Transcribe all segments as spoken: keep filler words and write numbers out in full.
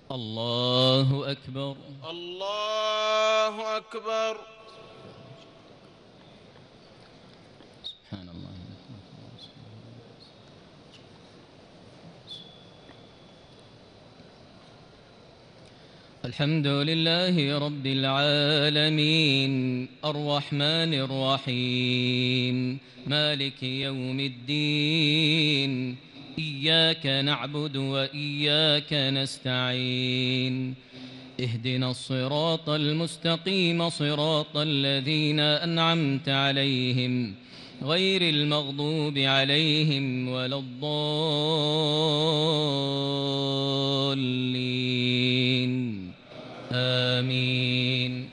الله أكبر. الله أكبر. سبحان الله. الحمد لله رب العالمين الرحمن الرحيم مالك يوم الدين إياك نعبد وإياك نستعين اهدنا الصراط المستقيم صراط الذين أنعمت عليهم غير المغضوب عليهم ولا الضالين آمين.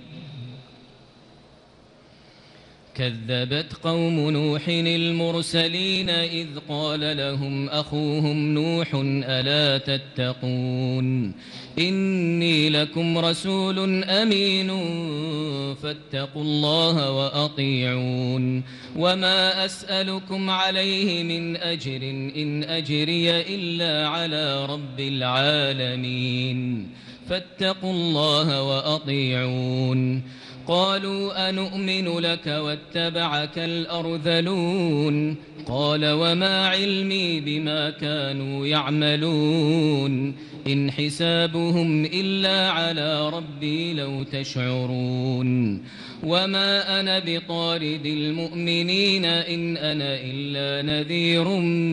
كذبت قوم نوح المرسلين إذ قال لهم أخوهم نوح ألا تتقون إني لكم رسول أمين فاتقوا الله وأطيعون وما أسألكم عليه من أجر إن أجري إلا على رب العالمين فاتقوا الله وأطيعون. قالوا أنؤمن لك واتبعك الأرذلون قال وما علمي بما كانوا يعملون إن حسابهم إلا على ربي لو تشعرون وما أنا بطارد المؤمنين إن أنا إلا نذير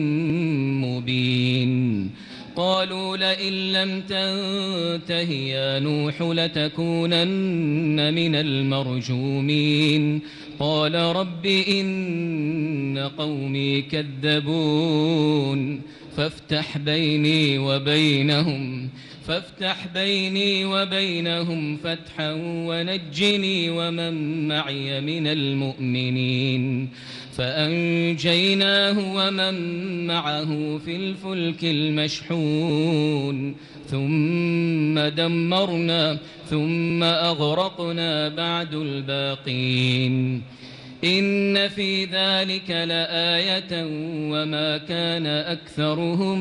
مبين. قالوا لئن لم تنته يا نوح لتكونن من المرجومين قال رب إن قومي كذبون فافتح بيني وبينهم فافتح بيني وبينهم فتحا ونجني ومن معي من المؤمنين فأنجيناه ومن معه في الفلك المشحون ثم دمرنا ثم أغرقنا بعد الباقين إن في ذلك لآية وما كان أكثرهم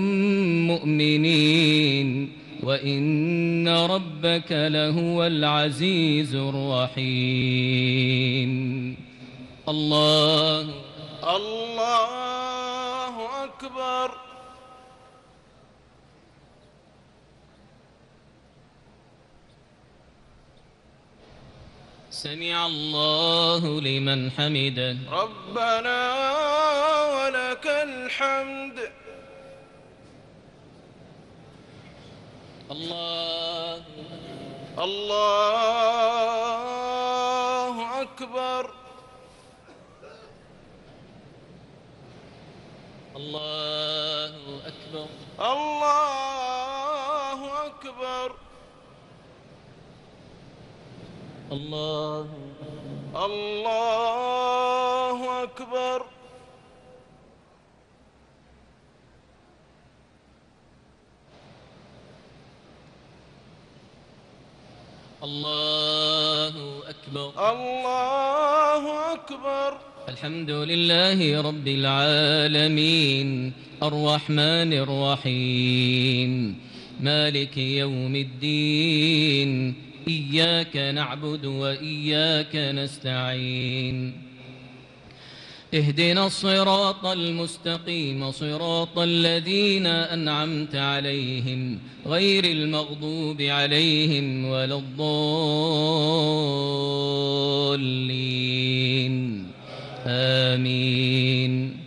مؤمنين وإن ربك لهو العزيز الرحيم. الله الله أكبر. سمع الله لمن حمده ربنا ولك الحمد. الله الله أكبر. الله أكبر. الله أكبر. الله الله أكبر. الله أكبر. الله أكبر. الحمد لله رب العالمين الرحمن الرحيم مالك يوم الدين إياك نعبد وإياك نستعين اهدنا الصراط المستقيم صراط الذين أنعمت عليهم غير المغضوب عليهم ولا الضالين آمين.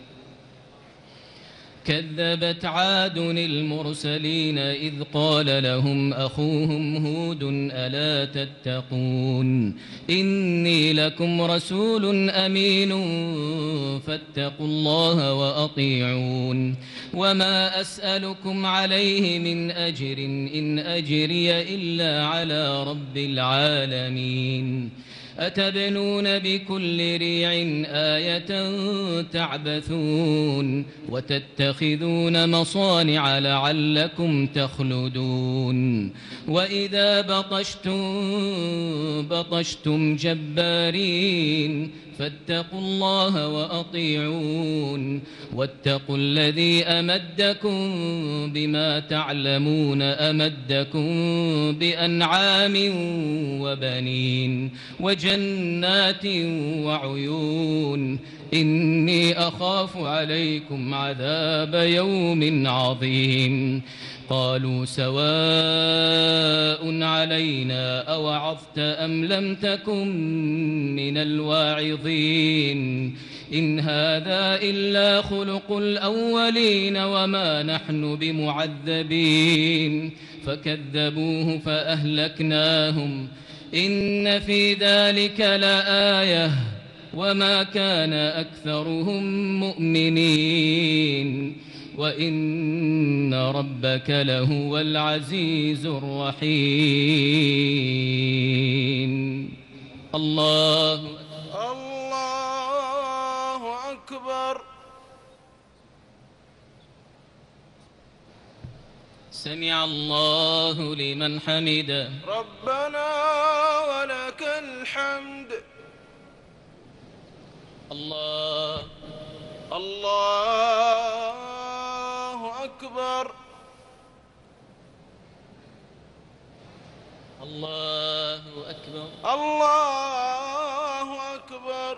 كذبت عاد المرسلين إذ قال لهم أخوهم هود ألا تتقون إني لكم رسول أمين فاتقوا الله وأطيعون وما أسألكم عليه من أجر إن أجري إلا على رب العالمين أتبنون بكل ريع آية تعبثون وتتخذون مصانع لعلكم تخلدون وإذا بطشتم بطشتم جبارين فاتقوا الله وأطيعون واتقوا الذي أمدكم بما تعلمون أمدكم بأنعام وبنين وجنات وعيون إني أخاف عليكم عذاب يوم عظيم قالوا سواء علينا أوعظت أم لم تكن من الواعظين إن هذا إلا خلق الأولين وما نحن بمعذبين فكذبوه فأهلكناهم إن في ذلك لآية وما كان أكثرهم مؤمنين وإن ربك لهو العزيز الرحيم الله الله أكبر. سمع الله لمن حمده ربنا ولك الحمد. الله الله أكبر. الله أكبر. الله أكبر.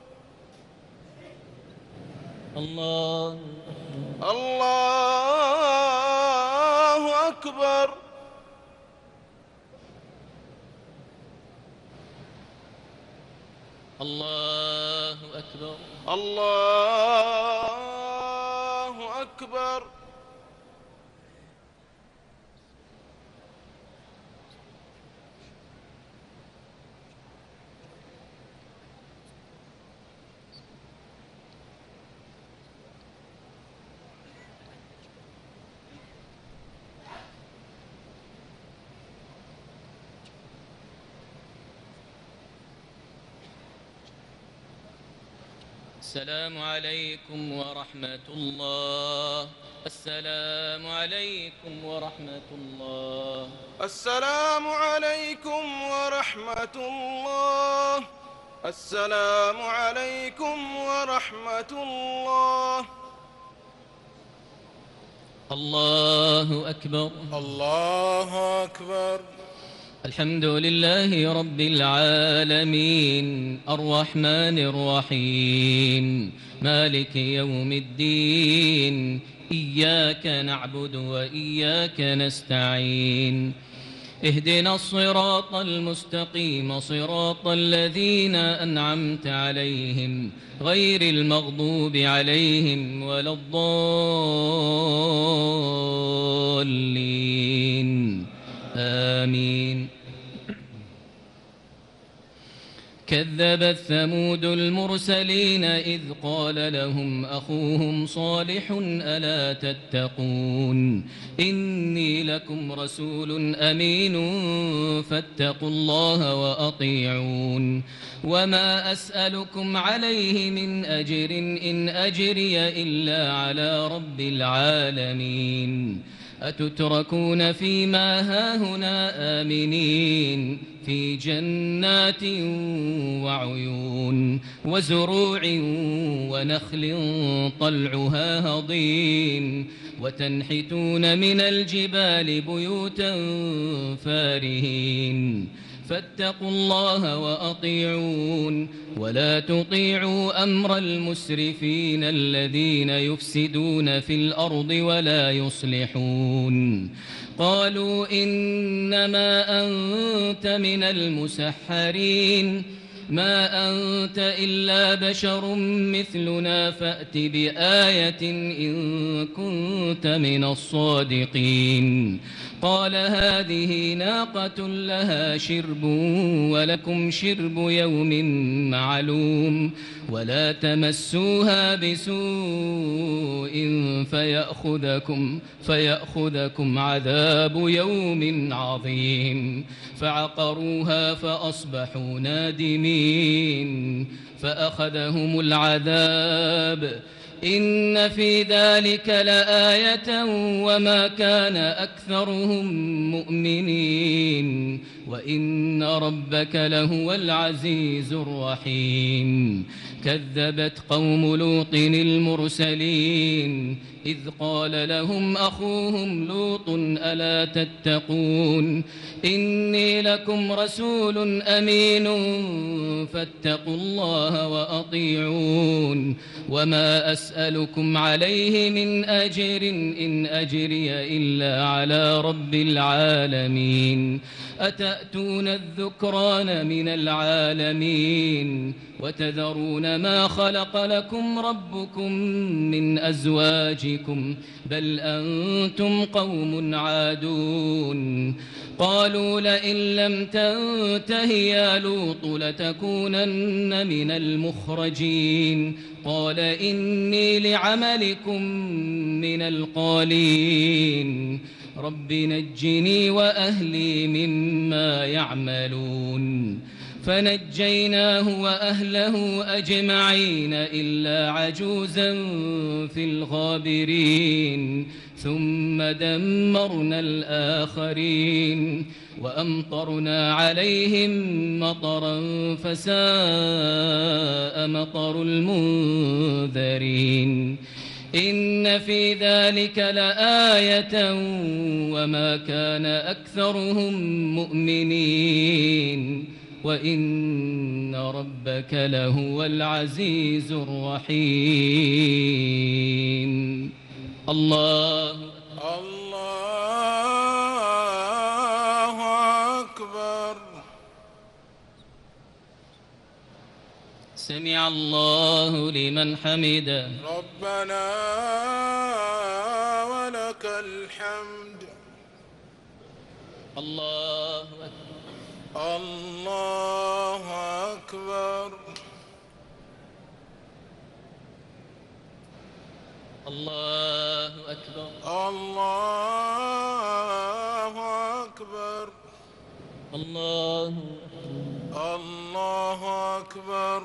الله الله أكبر. الله أكبر. الله أكبر. السلام عليكم ورحمة الله. السلام عليكم ورحمة الله. السلام عليكم ورحمة الله. السلام عليكم ورحمة الله. الله أكبر. الله أكبر. الحمد لله رب العالمين الرحمن الرحيم مالك يوم الدين إياك نعبد وإياك نستعين اهدنا الصراط المستقيم صراط الذين أنعمت عليهم غير المغضوب عليهم ولا الضالين آمين. كذبت ثمود المرسلين إذ قال لهم أخوهم صالح ألا تتقون إني لكم رسول أمين فاتقوا الله وأطيعون وما أسألكم عليه من أجر إن أجري إلا على رب العالمين أتتركون فيما هاهنا آمنين في جنات وعيون وزروع ونخل طلعها هضيم وتنحتون من الجبال بيوتا فارهين فاتقوا الله وأطيعون ولا تطيعوا أمر المسرفين الذين يفسدون في الأرض ولا يصلحون قالوا إنما أنت من المسحرين ما أنت إلا بشر مثلنا فأت بآية إن كنت من الصادقين قال هذه ناقة لها شرب ولكم شرب يوم معلوم ولا تمسوها بسوء فيأخذكم, فيأخذكم عذاب يوم عظيم فعقروها فأصبحوا نادمين فأخذهم العذاب إن في ذلك لآية وما كان أكثرهم مؤمنين وإن ربك لهو العزيز الرحيم كذبت قوم لوط المرسلين إذ قال لهم أخوهم لوط ألا تتقون إني لكم رسول أمين فاتقوا الله وأطيعون وما أسألكم عليه من أجر إن أجري إلا على رب العالمين أتأتون الذكران من العالمين وتذرون ما خلق لكم ربكم من أزواجكم بل أنتم قوم عادون قالوا لئن لم تنته يا لوط لتكونن من المخرجين قال إني لعملكم من القالين رب نجني وأهلي مما يعملون فنجيناه وأهله أجمعين إلا عجوزا في الغابرين ثم دمرنا الآخرين وأمطرنا عليهم مطرا فساء مطر المنذرين إن في ذلك لآية وما كان أكثرهم مؤمنين وإن ربك لهو العزيز الرحيم الله الله أكبر سمع الله لمن حمده ربنا ولك الحمد الله أكبر الله أكبر الله أكبر الله أكبر الله الله أكبر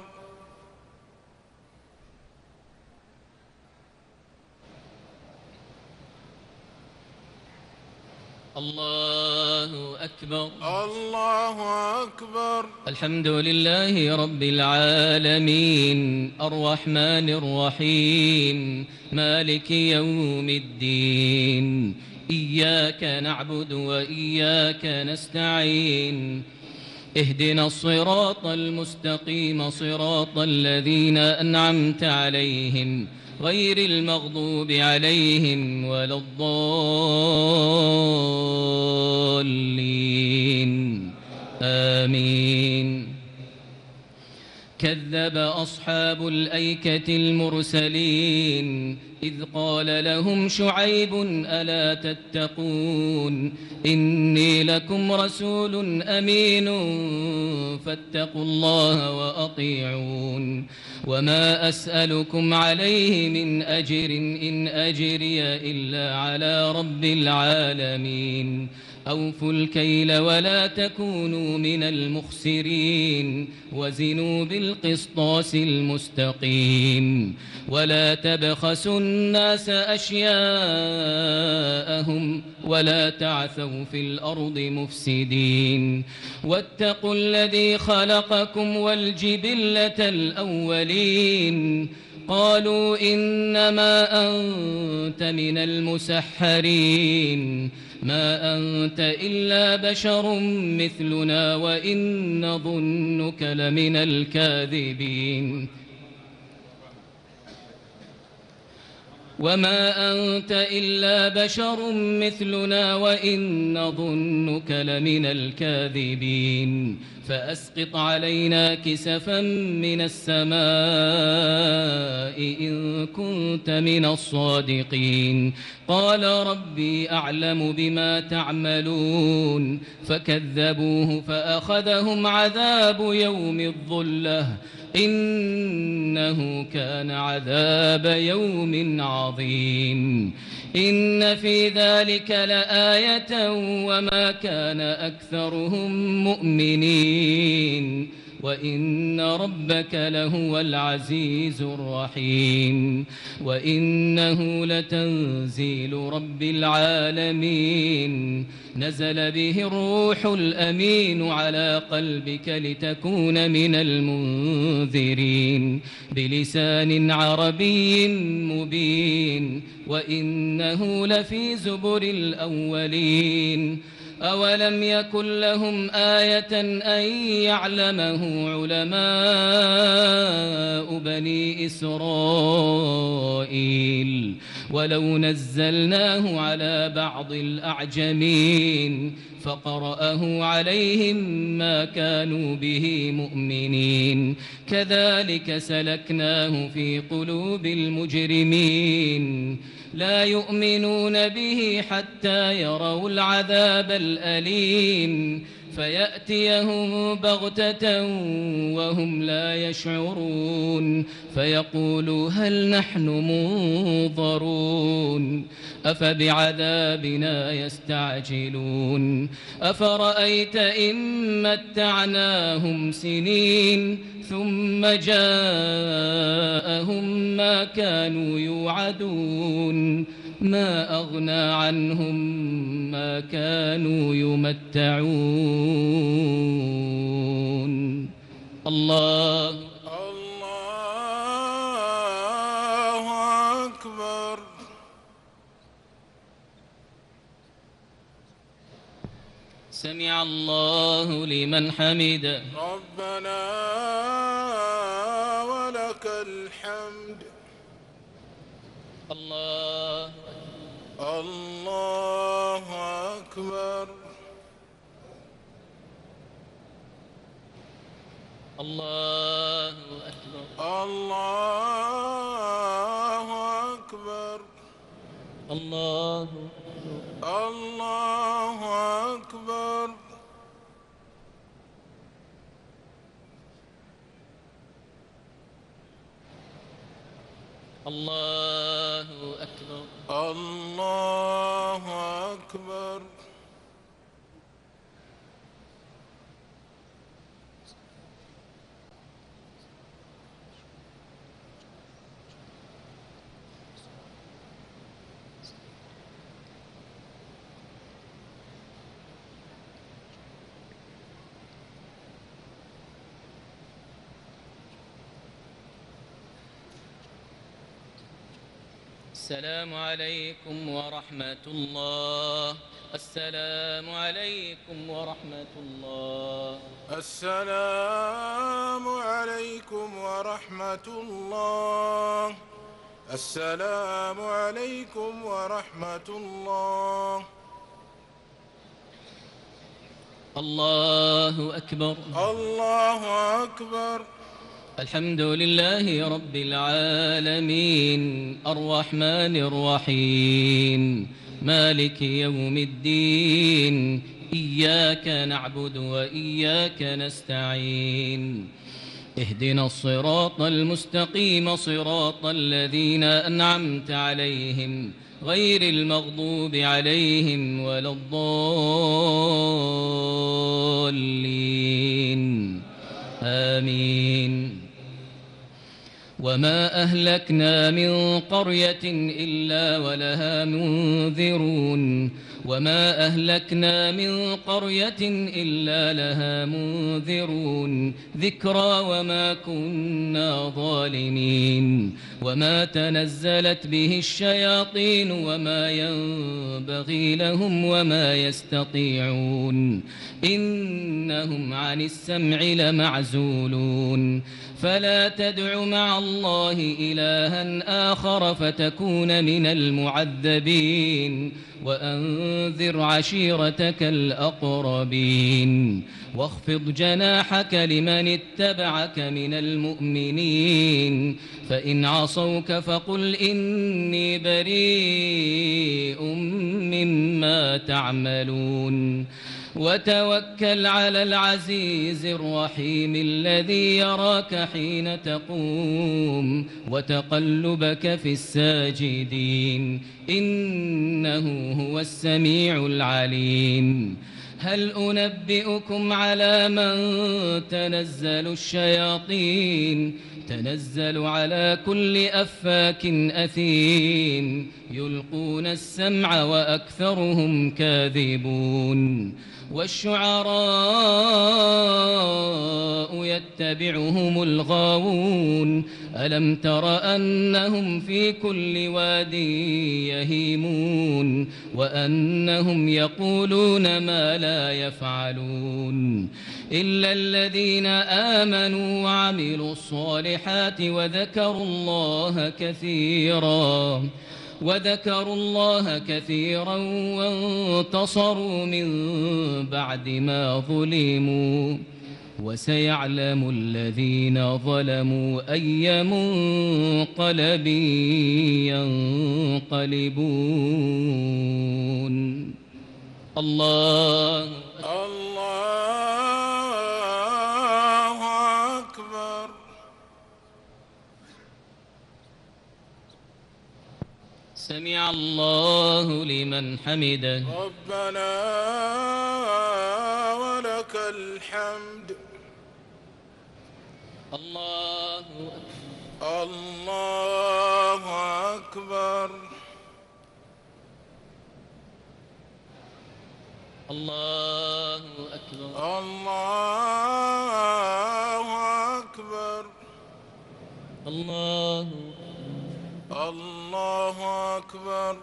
الله أكبر الله أكبر الحمد لله رب العالمين الرحمن الرحيم مالك يوم الدين إياك نعبد وإياك نستعين اهدنا الصراط المستقيم صراط الذين أنعمت عليهم غير المغضوب عليهم ولا الضالين آمين كذب أصحاب الأيكة المرسلين إذ قال لهم شعيب ألا تتقون إني لكم رسول أمين فاتقوا الله وأطيعون وما أسألكم عليه من أجر إن أجري إلا على رب العالمين أوفوا الكيل ولا تكونوا من المخسرين وزنوا بالقسطاس المستقيم ولا تبخسوا الناس أشياءهم ولا تعثوا في الأرض مفسدين واتقوا الذي خلقكم والجبلة الأولين قالوا إنما أنت من المسحرين ما أنت إلا بشر مثلنا وإن نظنك لمن الكاذبين وما أنت إلا بشر مثلنا وإن نظنك لمن الكاذبين فأسقط علينا كسفا من السماء إن كنت من الصادقين قال ربي أعلم بما تعملون فكذبوه فأخذهم عذاب يوم الظلة إنه كان عذاب يوم عظيم إن في ذلك لآية وما كان أكثرهم مؤمنين وإن ربك لهو العزيز الرحيم وإنه لتنزيل رب العالمين نزل به الروح الأمين على قلبك لتكون من المنذرين بلسان عربي مبين وإنه لفي زبر الأولين أولم يكن لهم آية أن يعلمه علماء بني إسرائيل ولو نزلناه على بعض الأعجمين فقرأه عليهم ما كانوا به مؤمنين كذلك سلكناه في قلوب المجرمين لا يؤمنون به حتى يروا العذاب الأليم فيأتيهم بغتة وهم لا يشعرون فيقولوا هل نحن منظرون أفبعذابنا يستعجلون أفرأيت إن متعناهم سنين ثم جاءهم ما كانوا يوعدون ما أغنى عنهم ما كانوا يمتعون الله الله أكبر سمع الله لمن حمده ربنا ولك الحمد الله الله أكبر الله أكبر الله أكبر الله الله أكبر الله أكبر الله أكبر السلام عليكم ورحمة الله السلام عليكم ورحمة الله السلام عليكم ورحمة الله السلام عليكم ورحمة الله الله أكبر الله أكبر الحمد لله رب العالمين الرحمن الرحيم مالك يوم الدين إياك نعبد وإياك نستعين اهدنا الصراط المستقيم صراط الذين أنعمت عليهم غير المغضوب عليهم ولا الضالين آمين وما أهلكنا من قرية إلا ولها منذرون وما أهلكنا من قرية إلا لها منذرون ذكرى وما كنا ظالمين وما تنزلت به الشياطين وما ينبغي لهم وما يستطيعون إنهم عن السمع لمعزولون فلا تدع مع الله إلها آخر فتكون من المعذبين وأنذر عشيرتك الأقربين واخفض جناحك لمن اتبعك من المؤمنين فإن عصوك فقل إني بريء مما تعملون وتوكل على العزيز الرحيم الذي يراك حين تقوم وتقلبك في الساجدين إنه هو السميع العليم هل أنبئكم على من تنزل الشياطين تنزل على كل أفاك أثيم يلقون السمع وأكثرهم كاذبون والشعراء يتبعهم الغاوون ألم تر أنهم في كل واد يهيمون وأنهم يقولون ما لا يفعلون إلا الذين آمنوا وعملوا الصالحات وذكروا الله كثيرا وذكروا الله كثيرا وانتصروا من بعد ما ظلموا وسيعلم الذين ظلموا أي منقلب ينقلبون الله الله أكبر سمع الله لمن حمده ربنا ولك الحمد الله الله أكبر الله أكبر الله أكبر الله الله أكبر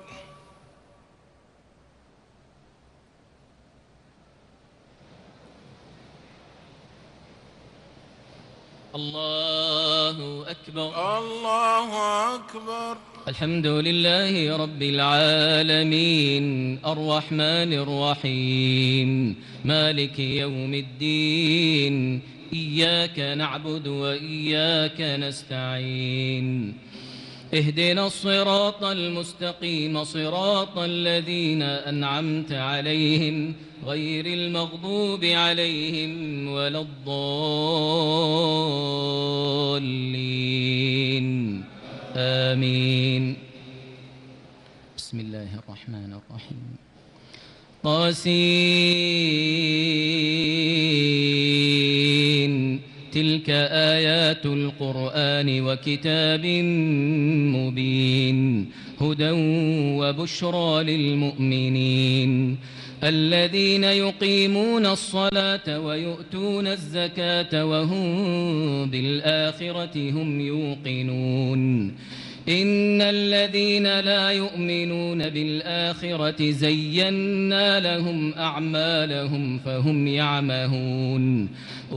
الله أكبر الله أكبر الحمد لله رب العالمين الرحمن الرحيم مالك يوم الدين إياك نعبد وإياك نستعين اهدنا الصراط المستقيم صراط الذين أنعمت عليهم غير المغضوب عليهم ولا الضالين آمين بسم الله الرحمن الرحيم طاسين تلك آيات القرآن وكتاب مبين هدى وبشرى للمؤمنين الذين يقيمون الصلاة ويؤتون الزكاة وهم بالآخرة هم يوقنون إن الذين لا يؤمنون بالآخرة زينا لهم أعمالهم فهم يعمهون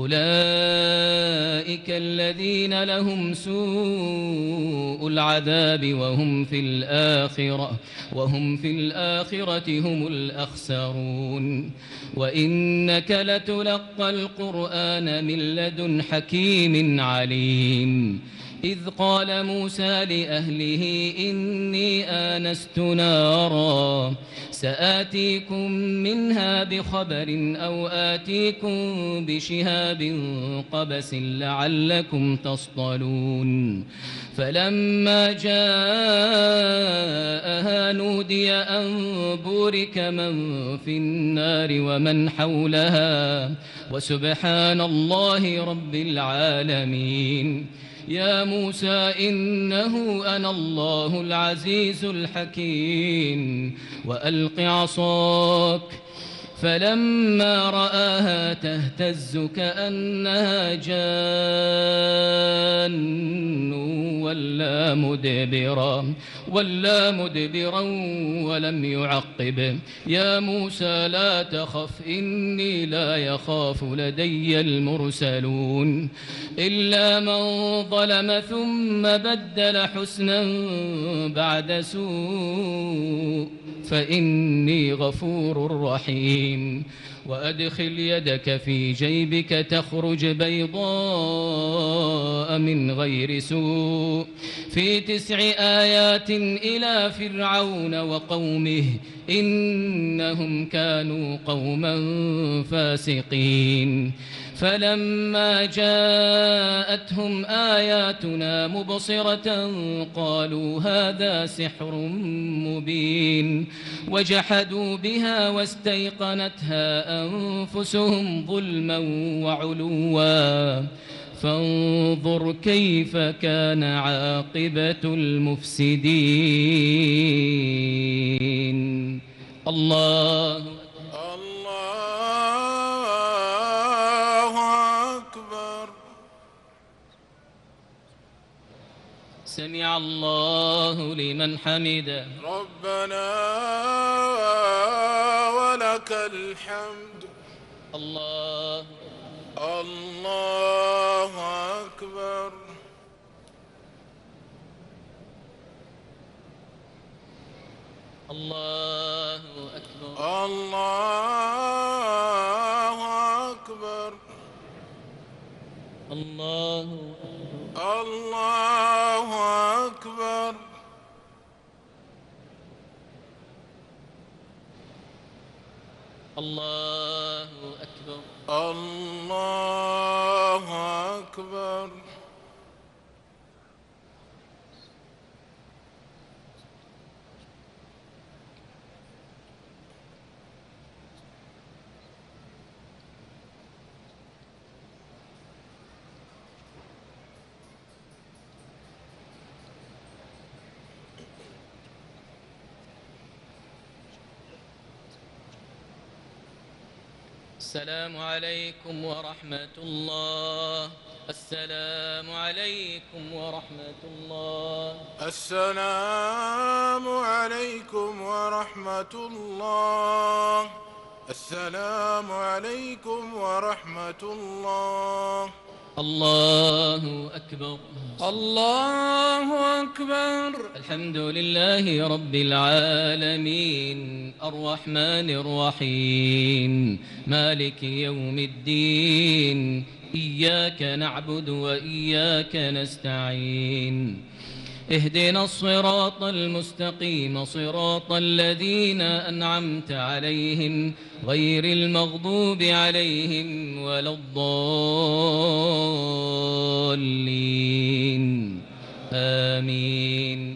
أولئك الذين لهم سوء العذاب وهم في الآخرة وهم في الآخرة هم الأخسرون وإنك لتلقى القرآن من لدن حكيم عليم إذ قال موسى لأهله إني آنست نارا سآتيكم منها بخبر أو آتيكم بشهاب قبس لعلكم تصطلون فلما جاءها نودي أن بورك من في النار ومن حولها وسبحان الله رب العالمين يا موسى إنه أنا الله العزيز الحكيم وألق عصاك فلما رآها تهتز كأنها جان ولا مدبرا ولا مدبرا ولم يعقب. يا موسى لا تخف إني لا يخاف لدي المرسلون إلا من ظلم ثم بدل حسنا بعد سوء فإني غفور رحيم. وأدخل يدك في جيبك تخرج بيضاء من غير سوء في تسع آيات إلى فرعون وقومه إنهم كانوا قوما فاسقين. فلما جاءتهم آياتنا مبصرة قالوا هذا سحر مبين وجحدوا بها واستيقنتها أنفسهم ظلما وعلوا فانظر كيف كان عاقبة المفسدين. الله الله أكبر. سمع الله لمن حمده. ربنا ولك الحمد. الله الله أكبر. الله أكبر. الله أكبر. الله الله أكبر. الله أكبر. الله أكبر. السلام عليكم ورحمة الله. السلام عليكم ورحمة الله. السلام عليكم ورحمة الله. السلام عليكم ورحمة الله. الله أكبر. الله أكبر. الحمد لله رب العالمين الرحمن الرحيم مالك يوم الدين إياك نعبد وإياك نستعين اهدنا الصراط المستقيم صراط الذين أنعمت عليهم غير المغضوب عليهم ولا الضالين آمين.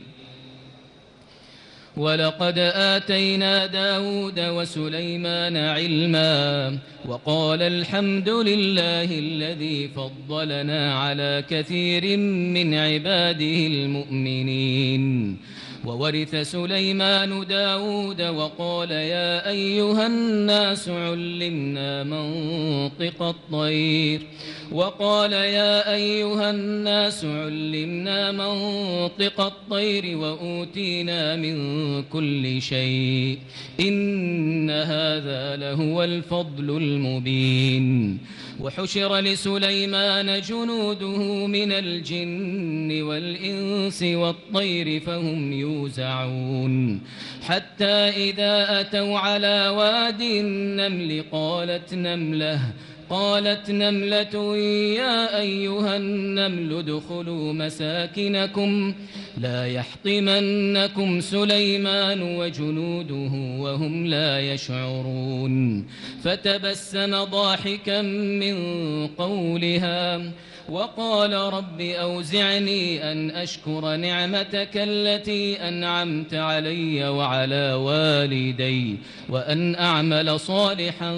ولقد آتينا داود وسليمان علما وقال الحمد لله الذي فضلنا على كثير من عباده المؤمنين. وورث سليمان داود وقال يا أيها الناس علمنا منطق الطير وقال يا أيها الناس علمنا منطق الطير وأوتينا من كل شيء إن هذا لهو الفضل المبين. وحشر لسليمان جنوده من الجن والإنس والطير فهم يوزعون حتى إذا أتوا على واد النمل قالت نملة قالت نملة يا أيها النمل ادخلوا مساكنكم لا يحطمنكم سليمان وجنوده وهم لا يشعرون. فتبسم ضاحكا من قولها وقال رب أوزعني أن أشكر نعمتك التي أنعمت علي وعلى والدي وأن أعمل صالحا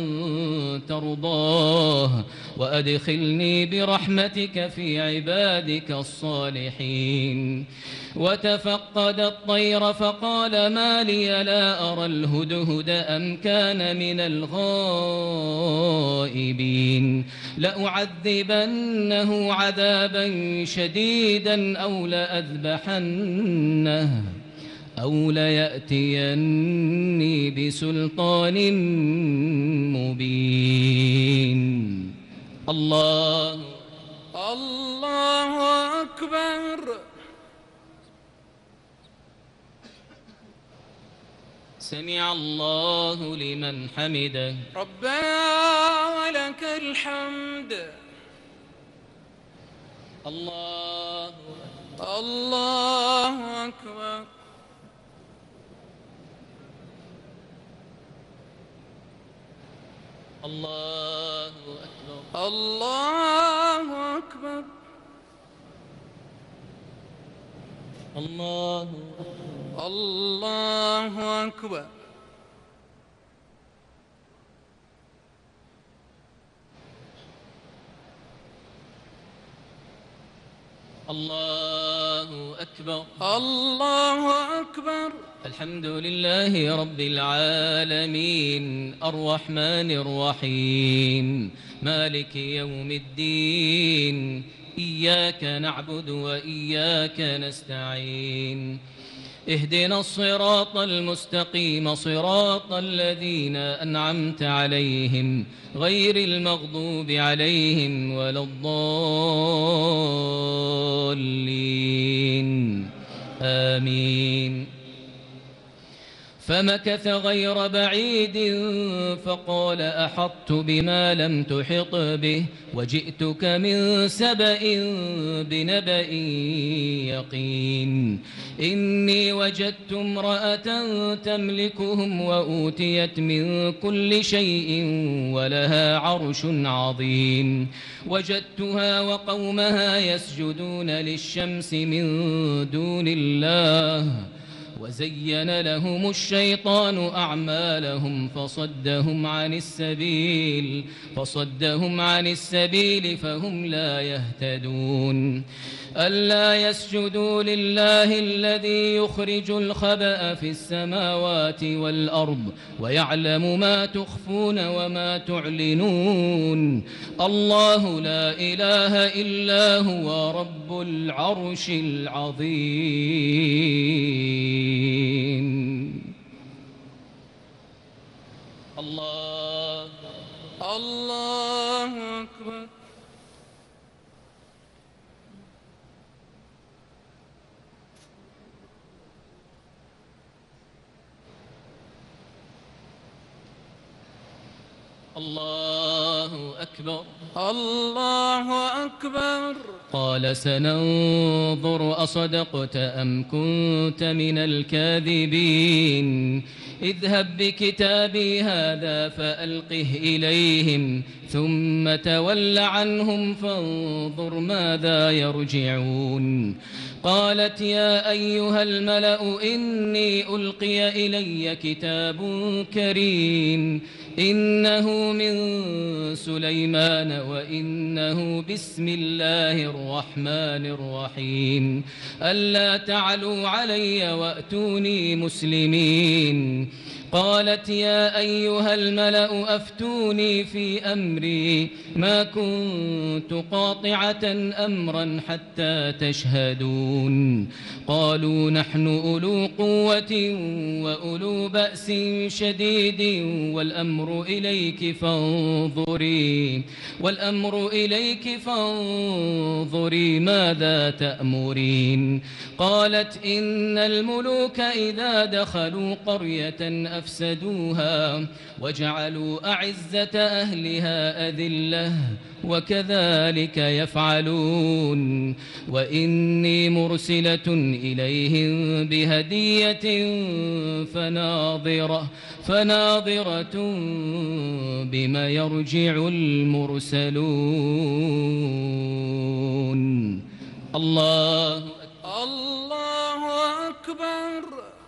ترضاه وأدخلني برحمتك في عبادك الصالحين. وتفقد الطير فقال ما لي لا أرى الهدهد أم كان من الغائبين لأعذبنه عذابا شديدا أو لأذبحنه أو ليأتيني بسلطان مبين. الله الله أكبر. سمع الله لمن حمده. ربنا ولك الحمد. الله الله أكبر. الله أكبر. الله أكبر. الله الله أكبر. الله أكبر. الله أكبر. الحمد لله رب العالمين الرحمن الرحيم مالك يوم الدين إياك نعبد وإياك نستعين اهدنا الصراط المستقيم صراط الذين أنعمت عليهم غير المغضوب عليهم ولا الضالين آمين. فمكث غير بعيد فقال أحطت بما لم تحط به وجئتك من سبأ بنبأ يقين إني وجدت امرأة تملكهم وأوتيت من كل شيء ولها عرش عظيم وجدتها وقومها يسجدون للشمس من دون الله وزين لهم الشيطان أعمالهم فصدهم عن السبيل فصدهم عن السبيل فهم لا يهتدون ألا يسجدوا لله الذي يخرج الخبأ في السماوات والأرض ويعلم ما تخفون وما تعلنون الله لا إله إلا هو رب العرش العظيم. الله الله أكبر. الله أكبر. الله أكبر. قال سننظر أصدقت أم كنت من الكاذبين اذهب بكتابي هذا فألقه إليهم ثم تول عنهم فانظر ماذا يرجعون. قالت يا أيها الملأ إني ألقي إلي كتاب كريم إنه من سليمان وإنه بسم الله الرحمن الرحيم ألا تعلوا علي وأتوني مسلمين. قالت يا أيها الملأ أفتوني في أمري ما كنت قاطعة أمرا حتى تشهدون. قالوا نحن أولو قوة وأولو بأس شديد والأمر إليك فانظري والأمر إليك فانظري ماذا تأمرين. قالت إن الملوك إذا دخلوا قرية أفسدوها وجعلوا أعزة أهلها أذلة وكذلك يفعلون. وإني مرسلة إليهم بهدية فناظرة فناظرة بما يرجع المرسلون. الله الله أكبر.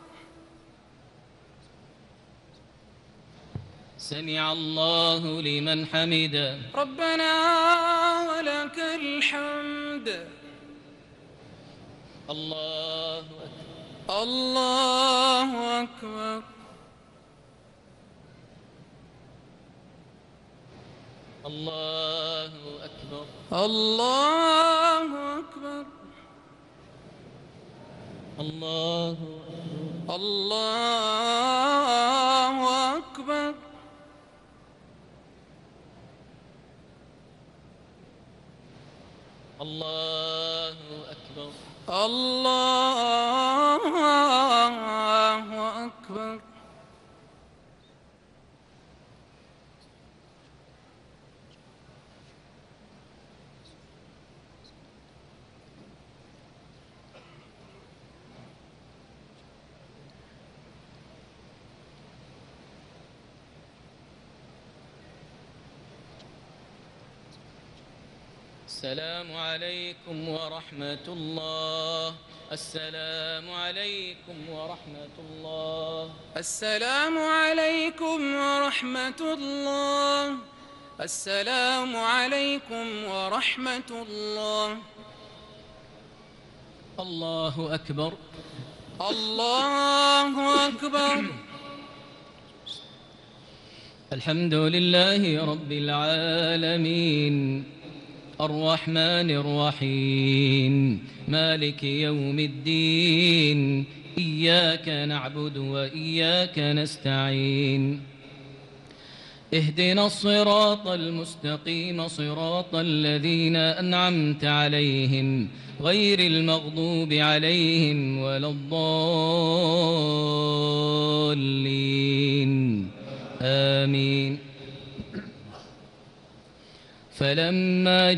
سمع الله لمن حمده. ربنا ولك الحمد. الله أكبر. الله أكبر. الله أكبر. الله أكبر. الله أكبر. الله أكبر. الله أكبر. الله أكبر. السلام عليكم ورحمة الله. السلام عليكم ورحمة الله. السلام عليكم ورحمة الله. السلام عليكم ورحمة الله. الله أكبر. الله أكبر. الحمد لله رب العالمين الرحمن الرحيم مالك يوم الدين إياك نعبد وإياك نستعين اهدنا الصراط المستقيم صراط الذين أنعمت عليهم غير المغضوب عليهم ولا الضالين آمين. فلما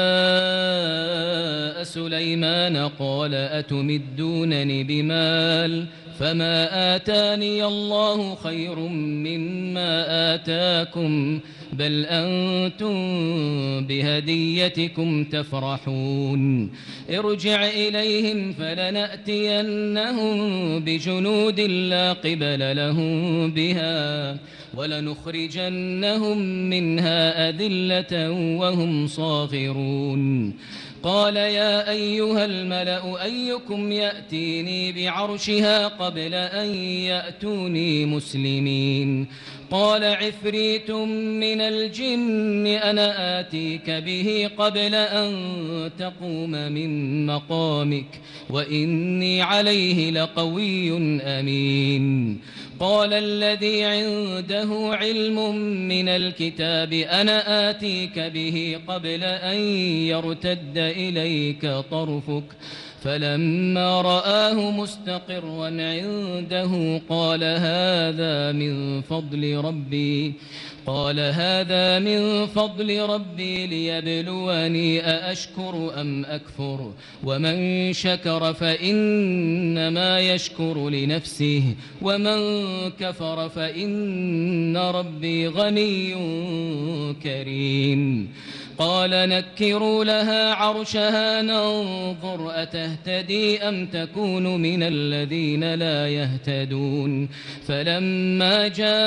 جاء سليمان قال أتمدونني بمال فما آتاني الله خير مما آتاكم بل أنتم بهديتكم تفرحون ارجع إليهم فلنأتينهم بجنود لا قبل لهم بها ولنخرجنهم منها أذلة وهم صاغرون قال يا أيها الملأ أيكم يأتيني بعرشها قبل أن يأتوني مسلمين قال عفريت من الجن أنا آتيك به قبل أن تقوم من مقامك وإني عليه لقوي أمين قال الذي عنده علم من الكتاب أنا آتيك به قبل أن يرتد إليك طرفك فلما رآه مستقرا عنده قال هذا من فضل ربي قال هذا من فضل ربي ليبلوني أأشكر أم أكفر ومن شكر فإنما يشكر لنفسه ومن كفر فإن ربي غني كريم قال نكروا لها عرشها ننظر أتهتدي أم تكون من الذين لا يهتدون فلما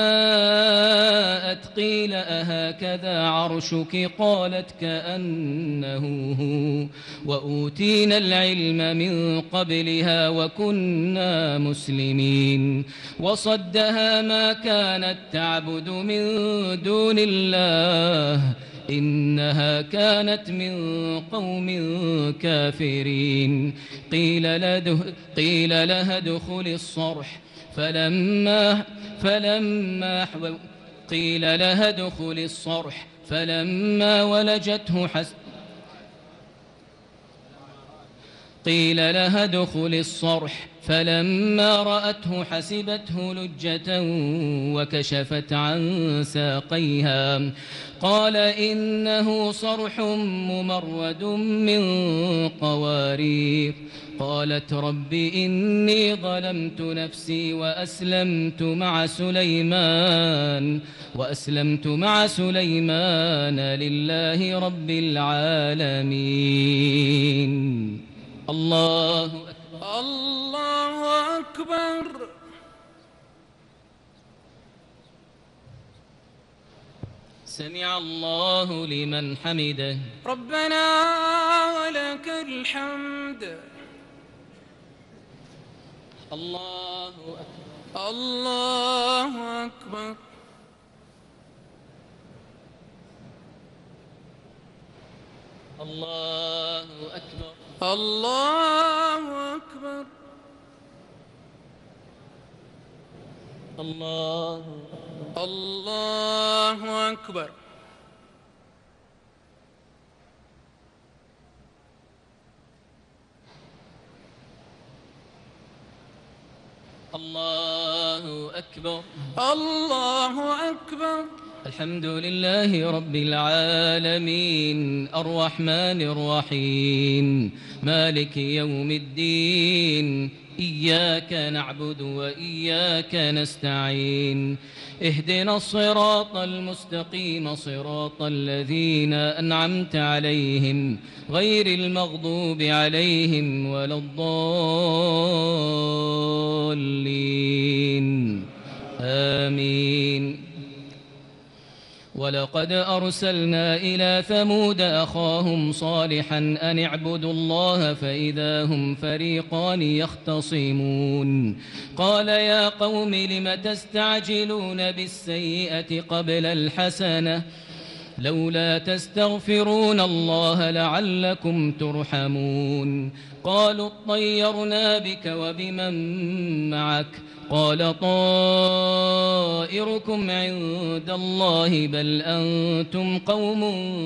جاءت قيل أهكذا عرشك قالت كأنه هو وأوتينا العلم من قبلها وكنا مسلمين وصدها ما كانت تعبد من دون الله إنها كانت من قوم كافرين قيل لها قيل لها ادخل الصرح فلما فلما قيل لها ادخل الصرح فلما ولجته حس قيل لها ادخل الصرح فلما رأته حسبته لجة وكشفت عن ساقيها قال إنه صرح ممرد من قوارير قالت رب إني ظلمت نفسي وأسلمت مع سليمان وأسلمت مع سليمان لله رب العالمين. الله أكبر. الله أكبر. سمع الله لمن حمده. ربنا ولك الحمد. الله أكبر. الله أكبر. الله أكبر. الله أكبر. الله الله أكبر. الله أكبر. الله أكبر. الحمد لله رب العالمين الرحمن الرحيم مالك يوم الدين إياك نعبد وإياك نستعين اهدنا الصراط المستقيم صراط الذين أنعمت عليهم غير المغضوب عليهم ولا الضالين آمين. ولقد أرسلنا إلى ثمود أخاهم صالحا أن اعبدوا الله فإذا هم فريقان يختصمون قال يا قوم لم تستعجلون بالسيئة قبل الحسنة لولا تستغفرون الله لعلكم ترحمون قالوا اطيرنا بك وبمن معك قال طائركم عند الله بل أنتم قوم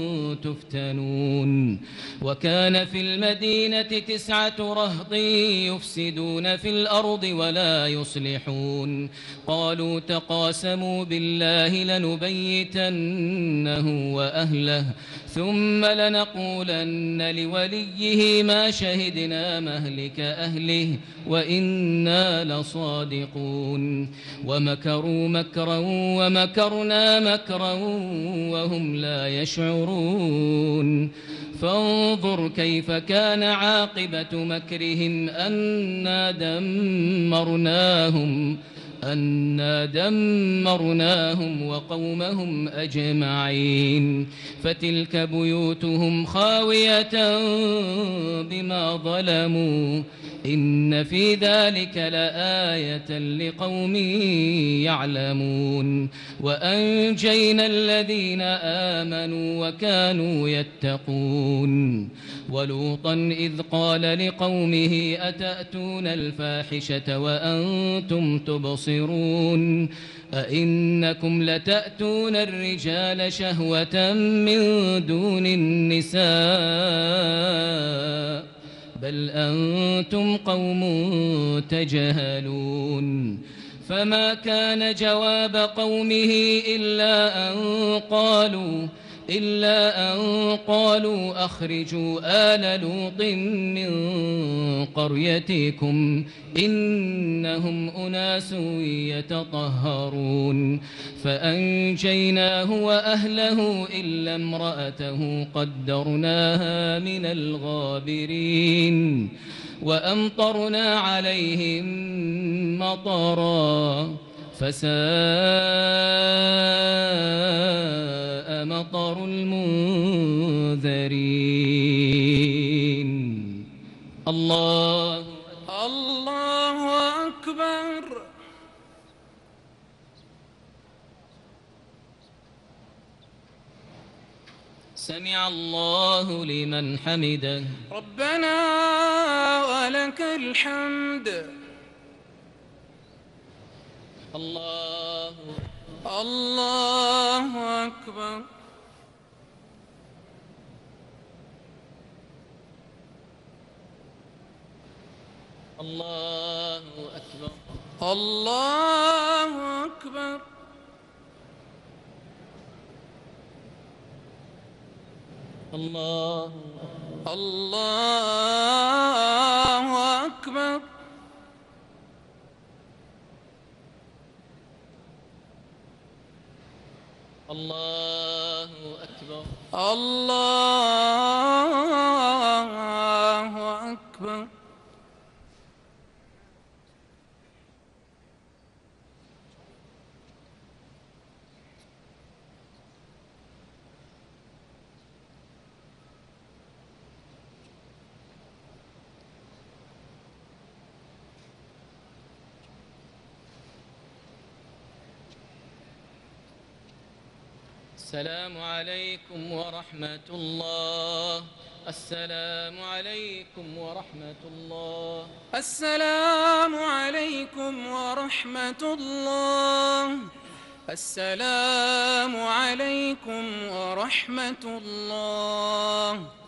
تفتنون وكان في المدينة تسعة رهط يفسدون في الأرض ولا يصلحون قالوا تقاسموا بالله لنبيتنه وأهله ثم لنقولن لوليه ما شهدنا مهلك أهله وإنا لصادقون ومكروا مكرا ومكرنا مكرا وهم لا يشعرون فانظر كيف كان عاقبة مكرهم أنا دمرناهم أنا دمرناهم وقومهم أجمعين فتلك بيوتهم خاوية بما ظلموا إن في ذلك لآية لقوم يعلمون وأنجينا الذين آمنوا وكانوا يتقون ولوطا إذ قال لقومه أتأتون الفاحشة وأنتم تبصرون أئنكم لتأتون الرجال شهوة من دون النساء بل أنتم قوم تجهلون فما كان جواب قومه إلا أن قالوا إلا أن قالوا أخرجوا آل لوط من قريتكم إنهم أناس يتطهرون فأنجيناه وأهله إلا امرأته قدرناها من الغابرين وأمطرنا عليهم مطرا فساء مطر المنذرين الله الله أكبر. سمع الله لمن حمده ربنا ولك الحمد. الله الله أكبر. الله أكبر. الله أكبر. الله الله أكبر. الله أكبر. الله أكبر. السلام عليكم ورحمة الله. السلام عليكم ورحمة الله. السلام عليكم ورحمة الله. السلام عليكم ورحمة الله.